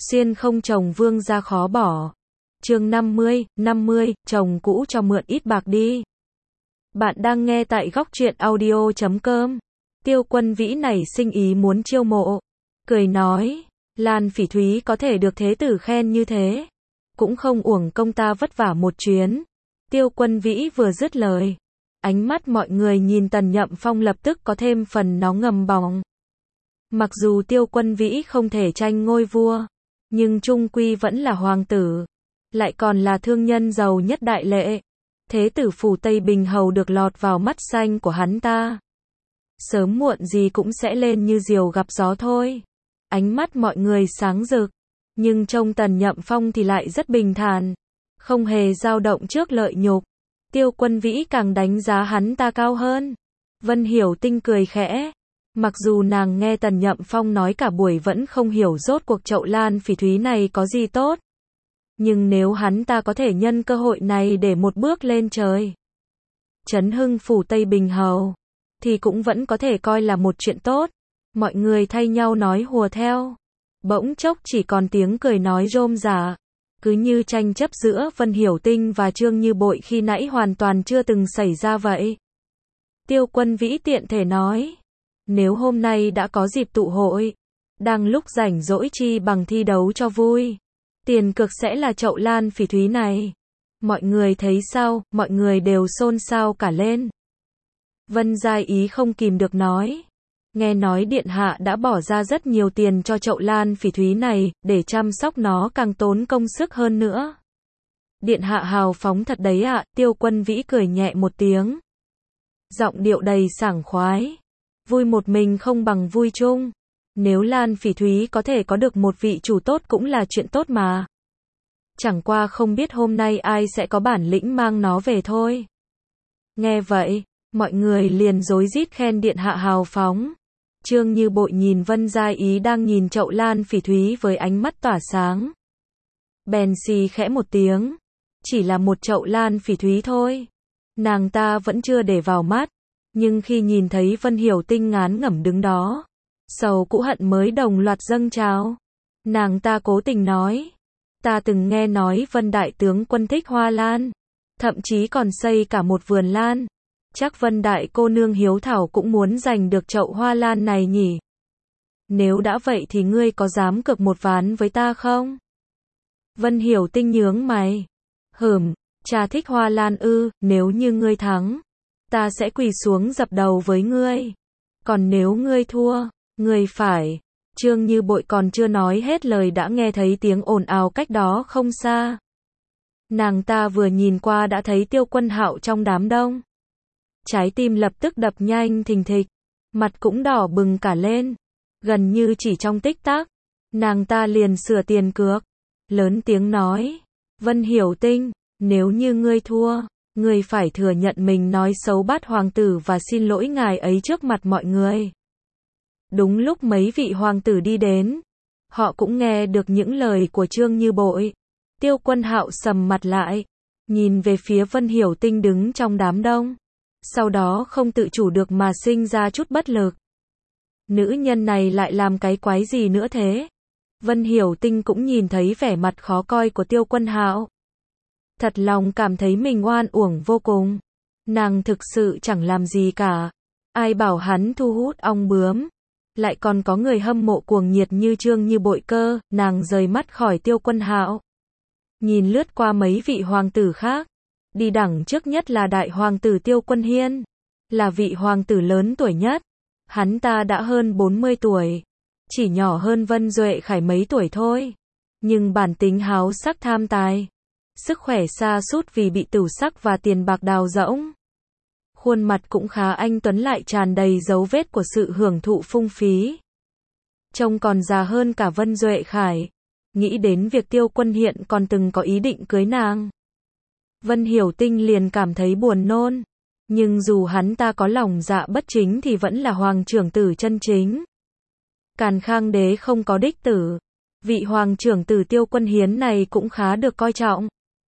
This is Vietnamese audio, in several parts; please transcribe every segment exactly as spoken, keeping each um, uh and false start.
Xuyên không chồng vương gia khó bỏ. Chương năm mươi, năm mươi, chồng cũ cho mượn ít bạc đi. Bạn đang nghe tại góc truyện audio chấm com. Tiêu Quân Vĩ nảy sinh ý muốn chiêu mộ. Cười nói, Lan Phỉ Thúy có thể được thế tử khen như thế. Cũng không uổng công ta vất vả một chuyến. Tiêu Quân Vĩ vừa dứt lời. Ánh mắt mọi người nhìn Tần Nhậm Phong lập tức có thêm phần nóng ngầm bỏng. Mặc dù Tiêu Quân Vĩ không thể tranh ngôi vua, nhưng chung quy vẫn là hoàng tử. Lại còn là thương nhân giàu nhất đại lệ. Thế tử phủ Tây Bình Hầu được lọt vào mắt xanh của hắn ta. Sớm muộn gì cũng sẽ lên như diều gặp gió thôi. Ánh mắt mọi người sáng rực. Nhưng trông Tần Nhậm Phong thì lại rất bình thản. Không hề dao động trước lợi nhục. Tiêu Quân Vĩ càng đánh giá hắn ta cao hơn. Vân Hiểu Tinh cười khẽ. Mặc dù nàng nghe Tần Nhậm Phong nói cả buổi vẫn không hiểu rốt cuộc chậu Lan Phỉ Thúy này có gì tốt. Nhưng nếu hắn ta có thể nhân cơ hội này để một bước lên trời, chấn hưng phủ Tây Bình Hầu, thì cũng vẫn có thể coi là một chuyện tốt. Mọi người thay nhau nói hùa theo. Bỗng chốc chỉ còn tiếng cười nói rôm rả. Cứ như tranh chấp giữa Vân Hiểu Tinh và Trương Như Bội khi nãy hoàn toàn chưa từng xảy ra vậy. Tiêu Quân Vĩ tiện thể nói, nếu hôm nay đã có dịp tụ hội, đang lúc rảnh rỗi chi bằng thi đấu cho vui. Tiền cược sẽ là chậu Lan Phỉ Thúy này. Mọi người thấy sao? Mọi người đều xôn xao cả lên. Vân Giai Ý không kìm được nói, nghe nói điện hạ đã bỏ ra rất nhiều tiền cho chậu Lan Phỉ Thúy này, để chăm sóc nó càng tốn công sức hơn nữa. Điện hạ hào phóng thật đấy ạ. Tiêu Quân Vĩ cười nhẹ một tiếng, giọng điệu đầy sảng khoái. Vui một mình không bằng vui chung. Nếu Lan Phỉ Thúy có thể có được một vị chủ tốt cũng là chuyện tốt mà. Chẳng qua không biết hôm nay ai sẽ có bản lĩnh mang nó về thôi. Nghe vậy, mọi người liền rối rít khen điện hạ hào phóng. Trương Như Bội nhìn Vân Giai Ý đang nhìn chậu Lan Phỉ Thúy với ánh mắt tỏa sáng. Bèn xì khẽ một tiếng. Chỉ là một chậu Lan Phỉ Thúy thôi. Nàng ta vẫn chưa để vào mắt. Nhưng khi nhìn thấy Vân Hiểu Tinh ngán ngẩm đứng đó, sầu cũ hận mới đồng loạt dâng trào. Nàng ta cố tình nói, ta từng nghe nói Vân Đại Tướng Quân thích hoa lan, thậm chí còn xây cả một vườn lan. Chắc Vân Đại cô nương hiếu thảo cũng muốn giành được chậu hoa lan này nhỉ. Nếu đã vậy thì ngươi có dám cược một ván với ta không? Vân Hiểu Tinh nhướng mày. Hừm, cha thích hoa lan ư? Nếu như ngươi thắng, ta sẽ quỳ xuống dập đầu với ngươi. Còn nếu ngươi thua, ngươi phải. Trương Như Bội còn chưa nói hết lời đã nghe thấy tiếng ồn ào cách đó không xa. Nàng ta vừa nhìn qua đã thấy Tiêu Quân Hạo trong đám đông. Trái tim lập tức đập nhanh thình thịch, mặt cũng đỏ bừng cả lên. Gần như chỉ trong tích tắc, nàng ta liền sửa tiền cược, lớn tiếng nói, Vân Hiểu Tinh, nếu như ngươi thua, ngươi phải thừa nhận mình nói xấu Bát hoàng tử và xin lỗi ngài ấy trước mặt mọi người. Đúng lúc mấy vị hoàng tử đi đến, họ cũng nghe được những lời của Trương Như Bội. Tiêu Quân Hạo sầm mặt lại, nhìn về phía Vân Hiểu Tinh đứng trong đám đông. Sau đó không tự chủ được mà sinh ra chút bất lực. Nữ nhân này lại làm cái quái gì nữa thế? Vân Hiểu Tinh cũng nhìn thấy vẻ mặt khó coi của Tiêu Quân Hạo. Thật lòng cảm thấy mình oan uổng vô cùng. Nàng thực sự chẳng làm gì cả. Ai bảo hắn thu hút ong bướm. Lại còn có người hâm mộ cuồng nhiệt như Trương Như Bội cơ. Nàng rời mắt khỏi Tiêu Quân Hạo, nhìn lướt qua mấy vị hoàng tử khác. Đi đẳng trước nhất là đại hoàng tử Tiêu Quân Hiên, là vị hoàng tử lớn tuổi nhất. Hắn ta đã hơn bốn mươi tuổi, chỉ nhỏ hơn Vân Duệ Khải mấy tuổi thôi. Nhưng bản tính háo sắc tham tài, sức khỏe sa sút vì bị tửu sắc và tiền bạc đào rỗng. Khuôn mặt cũng khá anh tuấn lại tràn đầy dấu vết của sự hưởng thụ phung phí. Trông còn già hơn cả Vân Duệ Khải. Nghĩ đến việc Tiêu Quân Hiên còn từng có ý định cưới nàng, Vân Hiểu Tinh liền cảm thấy buồn nôn. Nhưng dù hắn ta có lòng dạ bất chính thì vẫn là hoàng trưởng tử chân chính. Càn Khang đế không có đích tử, vị hoàng trưởng tử Tiêu Quân Hiến này cũng khá được coi trọng.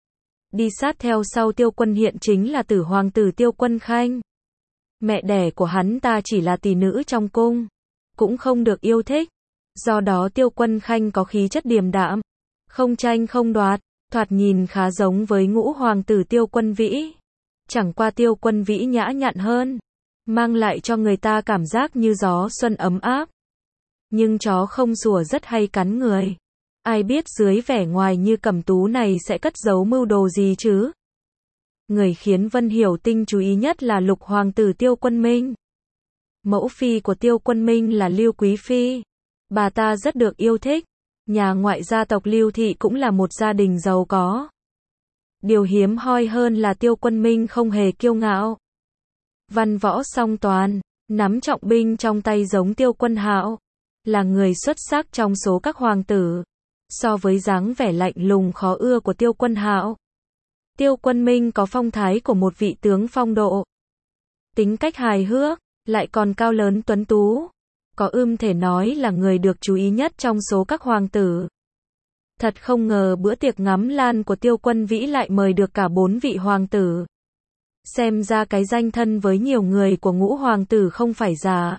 Đi sát theo sau Tiêu Quân Hiên chính là tử hoàng tử Tiêu Quân Khanh. Mẹ đẻ của hắn ta chỉ là tỷ nữ trong cung, cũng không được yêu thích. Do đó Tiêu Quân Khanh có khí chất điềm đạm, không tranh không đoạt, thoạt nhìn khá giống với ngũ hoàng tử Tiêu Quân Vĩ. Chẳng qua Tiêu Quân Vĩ nhã nhặn hơn, mang lại cho người ta cảm giác như gió xuân ấm áp. Nhưng chó không sủa rất hay cắn người. Ai biết dưới vẻ ngoài như cẩm tú này sẽ cất giấu mưu đồ gì chứ? Người khiến Vân Hiểu Tinh chú ý nhất là lục hoàng tử Tiêu Quân Minh. Mẫu phi của Tiêu Quân Minh là Lưu Quý Phi. Bà ta rất được yêu thích. Nhà ngoại gia tộc Lưu Thị cũng là một gia đình giàu có. Điều hiếm hoi hơn là Tiêu Quân Minh không hề kiêu ngạo. Văn võ song toàn, nắm trọng binh trong tay giống Tiêu Quân Hạo. Là người xuất sắc trong số các hoàng tử. So với dáng vẻ lạnh lùng khó ưa của Tiêu Quân Hạo, Tiêu Quân Minh có phong thái của một vị tướng phong độ. Tính cách hài hước, lại còn cao lớn tuấn tú. Có ưm thể nói là người được chú ý nhất trong số các hoàng tử. Thật không ngờ bữa tiệc ngắm lan của Tiêu Quân Vĩ lại mời được cả bốn vị hoàng tử. Xem ra cái danh thân với nhiều người của ngũ hoàng tử không phải giả.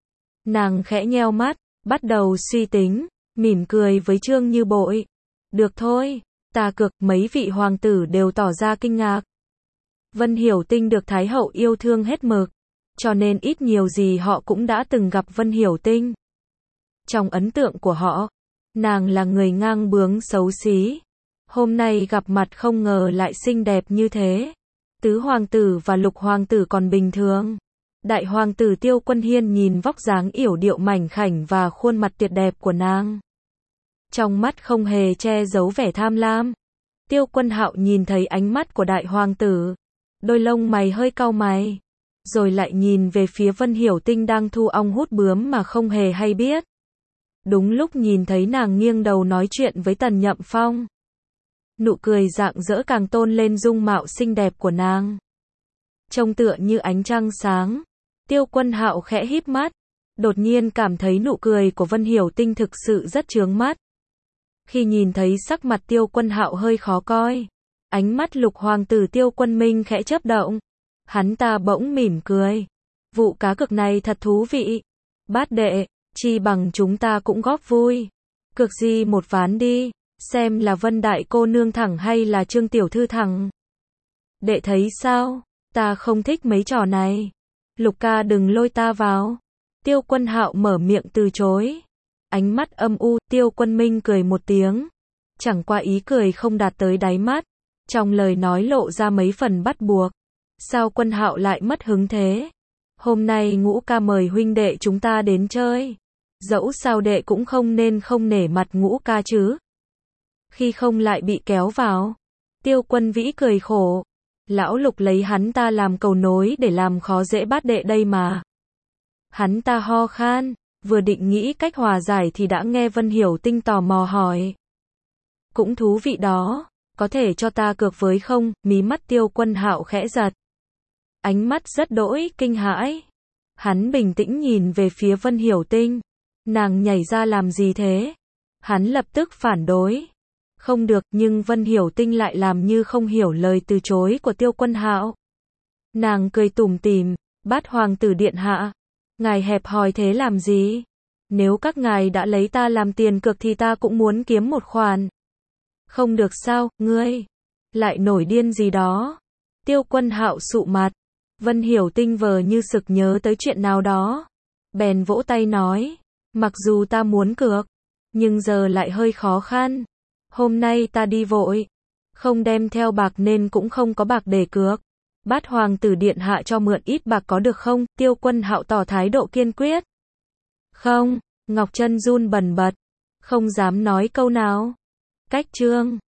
Nàng khẽ nheo mắt, bắt đầu suy tính, mỉm cười với Trương Như Bội. Được thôi, ta cược mấy vị hoàng tử đều tỏ ra kinh ngạc. Vân Hiểu Tinh được Thái hậu yêu thương hết mực, cho nên ít nhiều gì họ cũng đã từng gặp Vân Hiểu Tinh. Trong ấn tượng của họ, nàng là người ngang bướng xấu xí. Hôm nay gặp mặt không ngờ lại xinh đẹp như thế. Tứ hoàng tử và lục hoàng tử còn bình thường. Đại hoàng tử Tiêu Quân Hiên nhìn vóc dáng yểu điệu mảnh khảnh và khuôn mặt tuyệt đẹp của nàng. Trong mắt không hề che giấu vẻ tham lam. Tiêu Quân Hạo nhìn thấy ánh mắt của đại hoàng tử. Đôi lông mày hơi cau mày. Rồi lại nhìn về phía Vân Hiểu Tinh đang thu ong hút bướm mà không hề hay biết. Đúng lúc nhìn thấy nàng nghiêng đầu nói chuyện với Tần Nhậm Phong. Nụ cười rạng rỡ càng tôn lên dung mạo xinh đẹp của nàng. Trông tựa như ánh trăng sáng. Tiêu Quân Hạo khẽ híp mắt. Đột nhiên cảm thấy nụ cười của Vân Hiểu Tinh thực sự rất chướng mắt. Khi nhìn thấy sắc mặt Tiêu Quân Hạo hơi khó coi, ánh mắt lục hoàng tử Tiêu Quân Minh khẽ chớp động. Hắn ta bỗng mỉm cười. Vụ cá cược này thật thú vị. Bát đệ, chi bằng chúng ta cũng góp vui. Cược gì một ván đi, xem là Vân đại cô nương thẳng hay là Trương tiểu thư thẳng. Đệ thấy sao? Ta không thích mấy trò này. Lục ca đừng lôi ta vào. Tiêu Quân Hạo mở miệng từ chối. Ánh mắt âm u, Tiêu Quân Minh cười một tiếng. Chẳng qua ý cười không đạt tới đáy mắt. Trong lời nói lộ ra mấy phần bắt buộc. Sao Quân Hạo lại mất hứng thế? Hôm nay Ngũ ca mời huynh đệ chúng ta đến chơi. Dẫu sao đệ cũng không nên không nể mặt Ngũ ca chứ. Khi không lại bị kéo vào. Tiêu Quân Vĩ cười khổ. Lão Lục lấy hắn ta làm cầu nối để làm khó dễ bát đệ đây mà. Hắn ta ho khan, vừa định nghĩ cách hòa giải thì đã nghe Vân Hiểu Tinh tò mò hỏi. Cũng thú vị đó, có thể cho ta cược với không? Mí mắt Tiêu Quân Hạo khẽ giật. Ánh mắt rất đỗi kinh hãi. Hắn bình tĩnh nhìn về phía Vân Hiểu Tinh. Nàng nhảy ra làm gì thế? Hắn lập tức phản đối. Không được, nhưng Vân Hiểu Tinh lại làm như không hiểu lời từ chối của Tiêu Quân Hạo. Nàng cười tủm tỉm, Bát hoàng tử điện hạ, ngài hẹp hòi thế làm gì? Nếu các ngài đã lấy ta làm tiền cược thì ta cũng muốn kiếm một khoản. Không được sao, ngươi lại nổi điên gì đó? Tiêu Quân Hạo sụ mặt. Vân Hiểu Tinh vờ như sực nhớ tới chuyện nào đó. Bèn vỗ tay nói, mặc dù ta muốn cược, nhưng giờ lại hơi khó khăn. Hôm nay ta đi vội, không đem theo bạc nên cũng không có bạc để cược. Bát hoàng tử điện hạ cho mượn ít bạc có được không? Tiêu Quân Hạo tỏ thái độ kiên quyết. Không, Ngọc Chân run bần bật, không dám nói câu nào. Cách chương